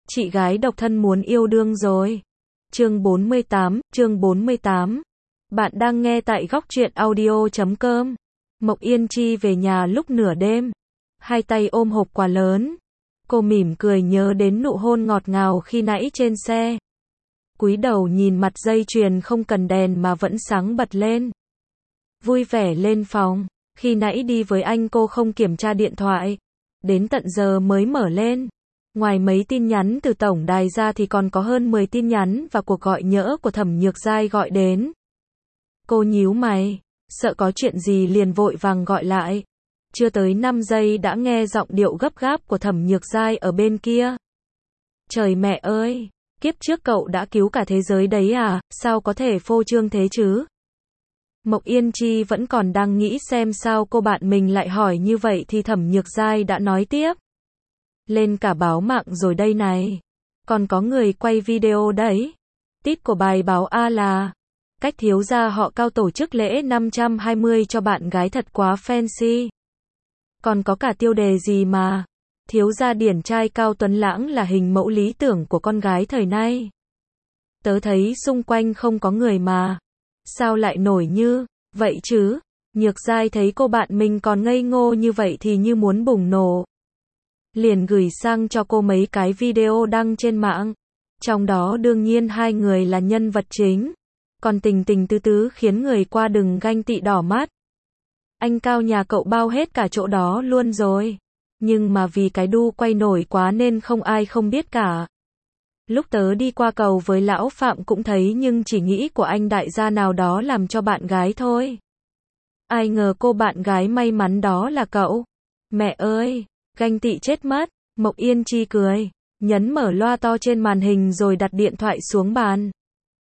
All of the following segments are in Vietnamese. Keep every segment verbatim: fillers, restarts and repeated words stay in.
Chị gái độc thân muốn yêu đương rồi. Chương bốn mươi tám, chương bốn mươi tám. Bạn đang nghe tại góc truyện audio chấm com. Mộc Yên Chi về nhà lúc nửa đêm, hai tay ôm hộp quà lớn. Cô mỉm cười nhớ đến nụ hôn ngọt ngào khi nãy trên xe. Cúi đầu nhìn mặt dây chuyền không cần đèn mà vẫn sáng bật lên. Vui vẻ lên phòng, khi nãy đi với anh cô không kiểm tra điện thoại, đến tận giờ mới mở lên. Ngoài mấy tin nhắn từ tổng đài ra thì còn có hơn mười tin nhắn và cuộc gọi nhỡ của Thẩm Nhược Giai gọi đến. Cô nhíu mày, sợ có chuyện gì liền vội vàng gọi lại. Chưa tới năm giây đã nghe giọng điệu gấp gáp của Thẩm Nhược Giai ở bên kia. Trời mẹ ơi, kiếp trước cậu đã cứu cả thế giới đấy à, sao có thể phô trương thế chứ? Mộc Yên Chi vẫn còn đang nghĩ xem sao cô bạn mình lại hỏi như vậy thì Thẩm Nhược Giai đã nói tiếp. Lên cả báo mạng rồi đây này. Còn có người quay video đấy. Tít của bài báo A là cách thiếu gia họ Cao tổ chức lễ năm trăm hai mươi cho bạn gái thật quá fancy. Còn có cả tiêu đề gì mà thiếu gia điển trai Cao Tuấn Lãng là hình mẫu lý tưởng của con gái thời nay. Tớ thấy xung quanh không có người mà sao lại nổi như vậy chứ? Nhược Giai thấy cô bạn mình còn ngây ngô như vậy thì như muốn bùng nổ. Liền gửi sang cho cô mấy cái video đăng trên mạng. Trong đó đương nhiên hai người là nhân vật chính. Còn tình tình tứ tứ khiến người qua đừng ganh tị đỏ mắt. Anh Cao nhà cậu bao hết cả chỗ đó luôn rồi. Nhưng mà vì cái đu quay nổi quá nên không ai không biết cả. Lúc tớ đi qua cầu với lão Phạm cũng thấy nhưng chỉ nghĩ của anh đại gia nào đó làm cho bạn gái thôi. Ai ngờ cô bạn gái may mắn đó là cậu. Mẹ ơi, ganh tị chết mất. Mộc Yên Chi cười, nhấn mở loa to trên màn hình rồi đặt điện thoại xuống bàn.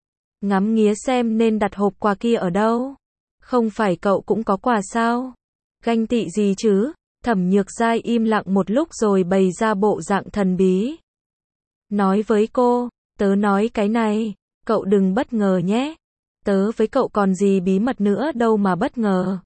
Ngắm nghía xem nên đặt hộp quà kia ở đâu. Không phải cậu cũng có quà sao? Ganh tị gì chứ? Thẩm Nhược Giai im lặng một lúc rồi bày ra bộ dạng thần bí. Nói với cô, tớ nói cái này, cậu đừng bất ngờ nhé. Tớ với cậu còn gì bí mật nữa đâu mà bất ngờ.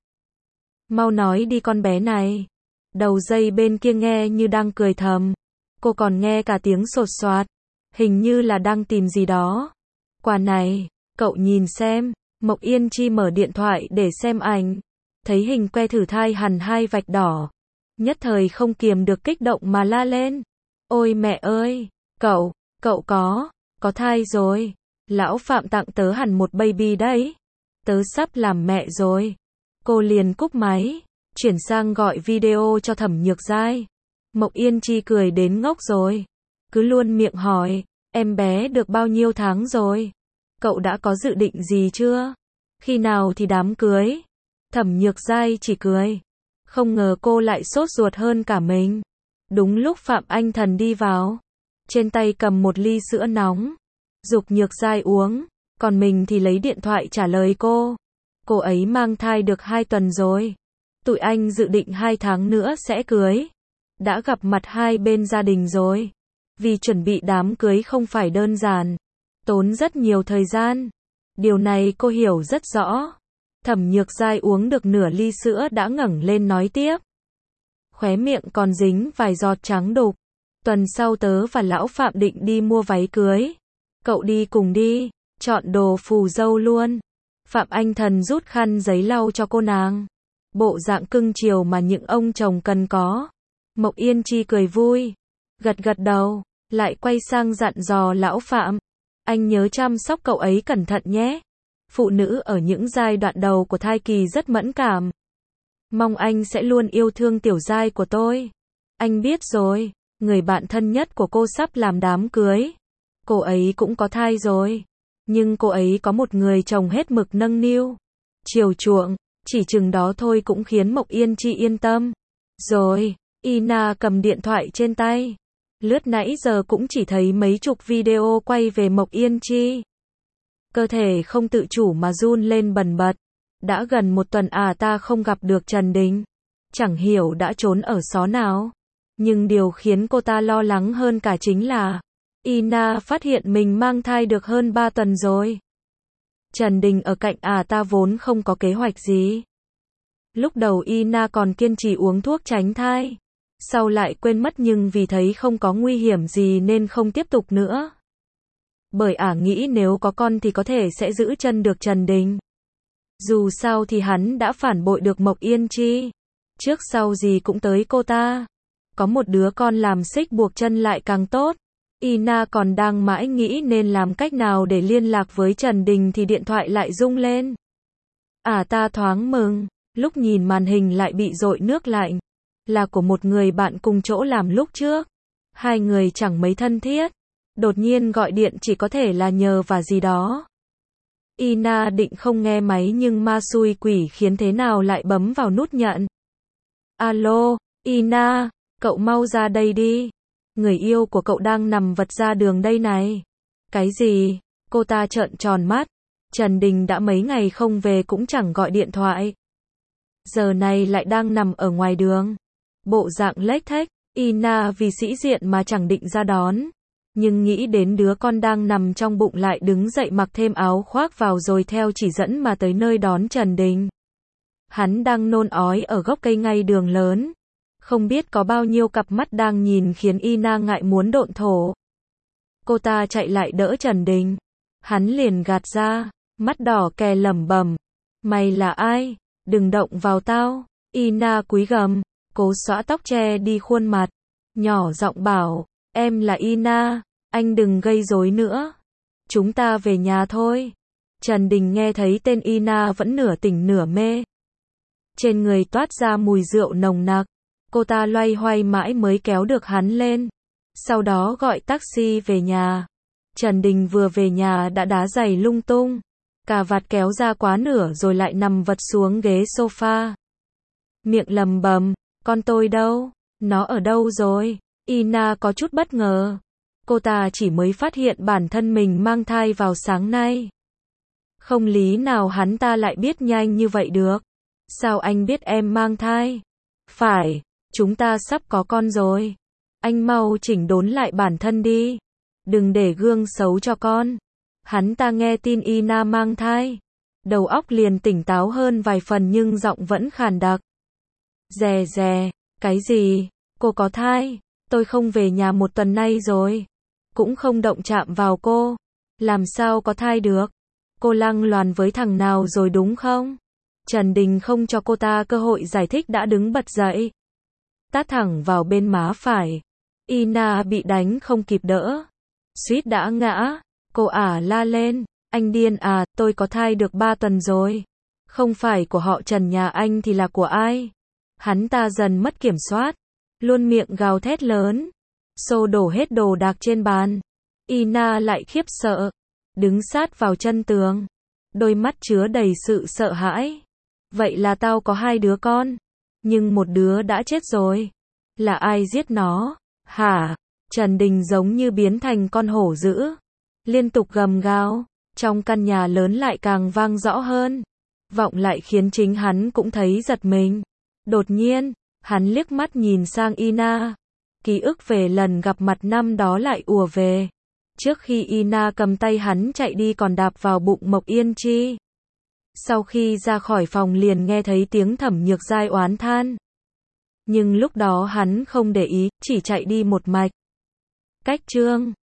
Mau nói đi con bé này. Đầu dây bên kia nghe như đang cười thầm. Cô còn nghe cả tiếng sột soạt. Hình như là đang tìm gì đó. Quà này, cậu nhìn xem. Mộc Yên Chi mở điện thoại để xem ảnh. Thấy hình que thử thai hằn hai vạch đỏ. Nhất thời không kiềm được kích động mà la lên. Ôi mẹ ơi, cậu, cậu có, có thai rồi. Lão Phạm tặng tớ hẳn một baby đấy. Tớ sắp làm mẹ rồi. Cô liền cúp máy. Chuyển sang gọi video cho Thẩm Nhược Giai. Mộc Yên Chi cười đến ngốc rồi. Cứ luôn miệng hỏi, em bé được bao nhiêu tháng rồi? Cậu đã có dự định gì chưa? Khi nào thì đám cưới? Thẩm Nhược Giai chỉ cười. Không ngờ cô lại sốt ruột hơn cả mình. Đúng lúc Phạm Anh Thần đi vào. Trên tay cầm một ly sữa nóng. Giục Nhược Giai uống. Còn mình thì lấy điện thoại trả lời cô. Cô ấy mang thai được hai tuần rồi. Tụi anh dự định hai tháng nữa sẽ cưới. Đã gặp mặt hai bên gia đình rồi. Vì chuẩn bị đám cưới không phải đơn giản. Tốn rất nhiều thời gian. Điều này cô hiểu rất rõ. Thẩm Nhược Giai uống được nửa ly sữa đã ngẩng lên nói tiếp. Khóe miệng còn dính vài giọt trắng đục. Tuần sau tớ và lão Phạm định đi mua váy cưới. Cậu đi cùng đi, chọn đồ phù dâu luôn. Phạm Anh Thần rút khăn giấy lau cho cô nàng. Bộ dạng cưng chiều mà những ông chồng cần có. Mộc Yên Chi cười vui. Gật gật đầu, lại quay sang dặn dò lão Phạm. Anh nhớ chăm sóc cậu ấy cẩn thận nhé. Phụ nữ ở những giai đoạn đầu của thai kỳ rất mẫn cảm. Mong anh sẽ luôn yêu thương tiểu Giai của tôi. Anh biết rồi, người bạn thân nhất của cô sắp làm đám cưới. Cô ấy cũng có thai rồi. Nhưng cô ấy có một người chồng hết mực nâng niu, chiều chuộng. Chỉ chừng đó thôi cũng khiến Mộc Yên Chi yên tâm. Rồi, Ina cầm điện thoại trên tay. Lướt nãy giờ cũng chỉ thấy mấy chục video quay về Mộc Yên Chi. Cơ thể không tự chủ mà run lên bần bật. Đã gần một tuần à ta không gặp được Trần Đình. Chẳng hiểu đã trốn ở xó nào. Nhưng điều khiến cô ta lo lắng hơn cả chính là Ina phát hiện mình mang thai được hơn ba tuần rồi. Trần Đình ở cạnh à ta vốn không có kế hoạch gì. Lúc đầu Ina còn kiên trì uống thuốc tránh thai. sau lại quên mất nhưng vì thấy không có nguy hiểm gì nên không tiếp tục nữa. Bởi ả nghĩ nếu có con thì có thể sẽ giữ chân được Trần Đình. Dù sao thì hắn đã phản bội được Mộc Yên Chi. Trước sau gì cũng tới cô ta. Có một đứa con làm xích buộc chân lại càng tốt. Ina còn đang mãi nghĩ nên làm cách nào để liên lạc với Trần Đình thì điện thoại lại rung lên. À ta thoáng mừng, lúc nhìn màn hình lại bị dội nước lạnh. Là của một người bạn cùng chỗ làm lúc trước. Hai người chẳng mấy thân thiết. Đột nhiên gọi điện chỉ có thể là nhờ và gì đó. Ina định không nghe máy nhưng ma xui quỷ khiến thế nào lại bấm vào nút nhận. Alo, Ina, cậu mau ra đây đi. Người yêu của cậu đang nằm vật ra đường đây này. Cái gì? Cô ta trợn tròn mắt. Trần Đình đã mấy ngày không về cũng chẳng gọi điện thoại. Giờ này lại đang nằm ở ngoài đường. Bộ dạng lếch thếch, Ina vì sĩ diện mà chẳng định ra đón. Nhưng nghĩ đến đứa con đang nằm trong bụng lại đứng dậy mặc thêm áo khoác vào rồi theo chỉ dẫn mà tới nơi đón Trần Đình. Hắn đang nôn ói ở gốc cây ngay đường lớn. Không biết có bao nhiêu cặp mắt đang nhìn khiến Ina ngại muốn độn thổ. Cô ta chạy lại đỡ Trần Đình. Hắn liền gạt ra, mắt đỏ kè lẩm bẩm. Mày là ai? Đừng động vào tao. Ina cúi gằm, cố xõa tóc che đi khuôn mặt. Nhỏ giọng bảo, em là Ina, anh đừng gây rối nữa. Chúng ta về nhà thôi. Trần Đình nghe thấy tên Ina vẫn nửa tỉnh nửa mê. Trên người toát ra mùi rượu nồng nặc. Cô ta loay hoay mãi mới kéo được hắn lên. Sau đó gọi taxi về nhà. Trần Đình vừa về nhà đã đá giày lung tung. Cà vạt kéo ra quá nửa rồi lại nằm vật xuống ghế sofa. Miệng lầm bầm, con tôi đâu? Nó ở đâu rồi? Ina có chút bất ngờ. Cô ta chỉ mới phát hiện bản thân mình mang thai vào sáng nay. Không lý nào hắn ta lại biết nhanh như vậy được. Sao anh biết em mang thai? Phải, chúng ta sắp có con rồi. Anh mau chỉnh đốn lại bản thân đi. Đừng để gương xấu cho con. Hắn ta nghe tin Ina mang thai. Đầu óc liền tỉnh táo hơn vài phần nhưng giọng vẫn khàn đặc. Dè dè, cái gì? Cô có thai? Tôi không về nhà một tuần nay rồi. Cũng không động chạm vào cô. Làm sao có thai được? Cô lăng loàn với thằng nào rồi đúng không? Trần Đình không cho cô ta cơ hội giải thích đã đứng bật dậy. Tát thẳng vào bên má phải. Ina bị đánh không kịp đỡ. Suýt đã ngã. Cô ả la lên. Anh điên à, tôi có thai được ba tuần rồi. Không phải của họ Trần nhà anh thì là của ai? Hắn ta dần mất kiểm soát. Luôn miệng gào thét lớn. Xô đổ hết đồ đạc trên bàn. Ina lại khiếp sợ. Đứng sát vào chân tường. Đôi mắt chứa đầy sự sợ hãi. Vậy là tao có hai đứa con. Nhưng một đứa đã chết rồi. Là ai giết nó? Hả? Trần Đình giống như biến thành con hổ dữ. Liên tục gầm gào. Trong căn nhà lớn lại càng vang rõ hơn. Vọng lại khiến chính hắn cũng thấy giật mình. Đột nhiên, hắn liếc mắt nhìn sang Ina. Ký ức về lần gặp mặt năm đó lại ùa về. Trước khi Ina cầm tay hắn chạy đi còn đạp vào bụng Mộc Yên Chi. Sau khi ra khỏi phòng liền nghe thấy tiếng Thẩm Nhược Giai oán than. Nhưng lúc đó hắn không để ý, chỉ chạy đi một mạch. Cách chương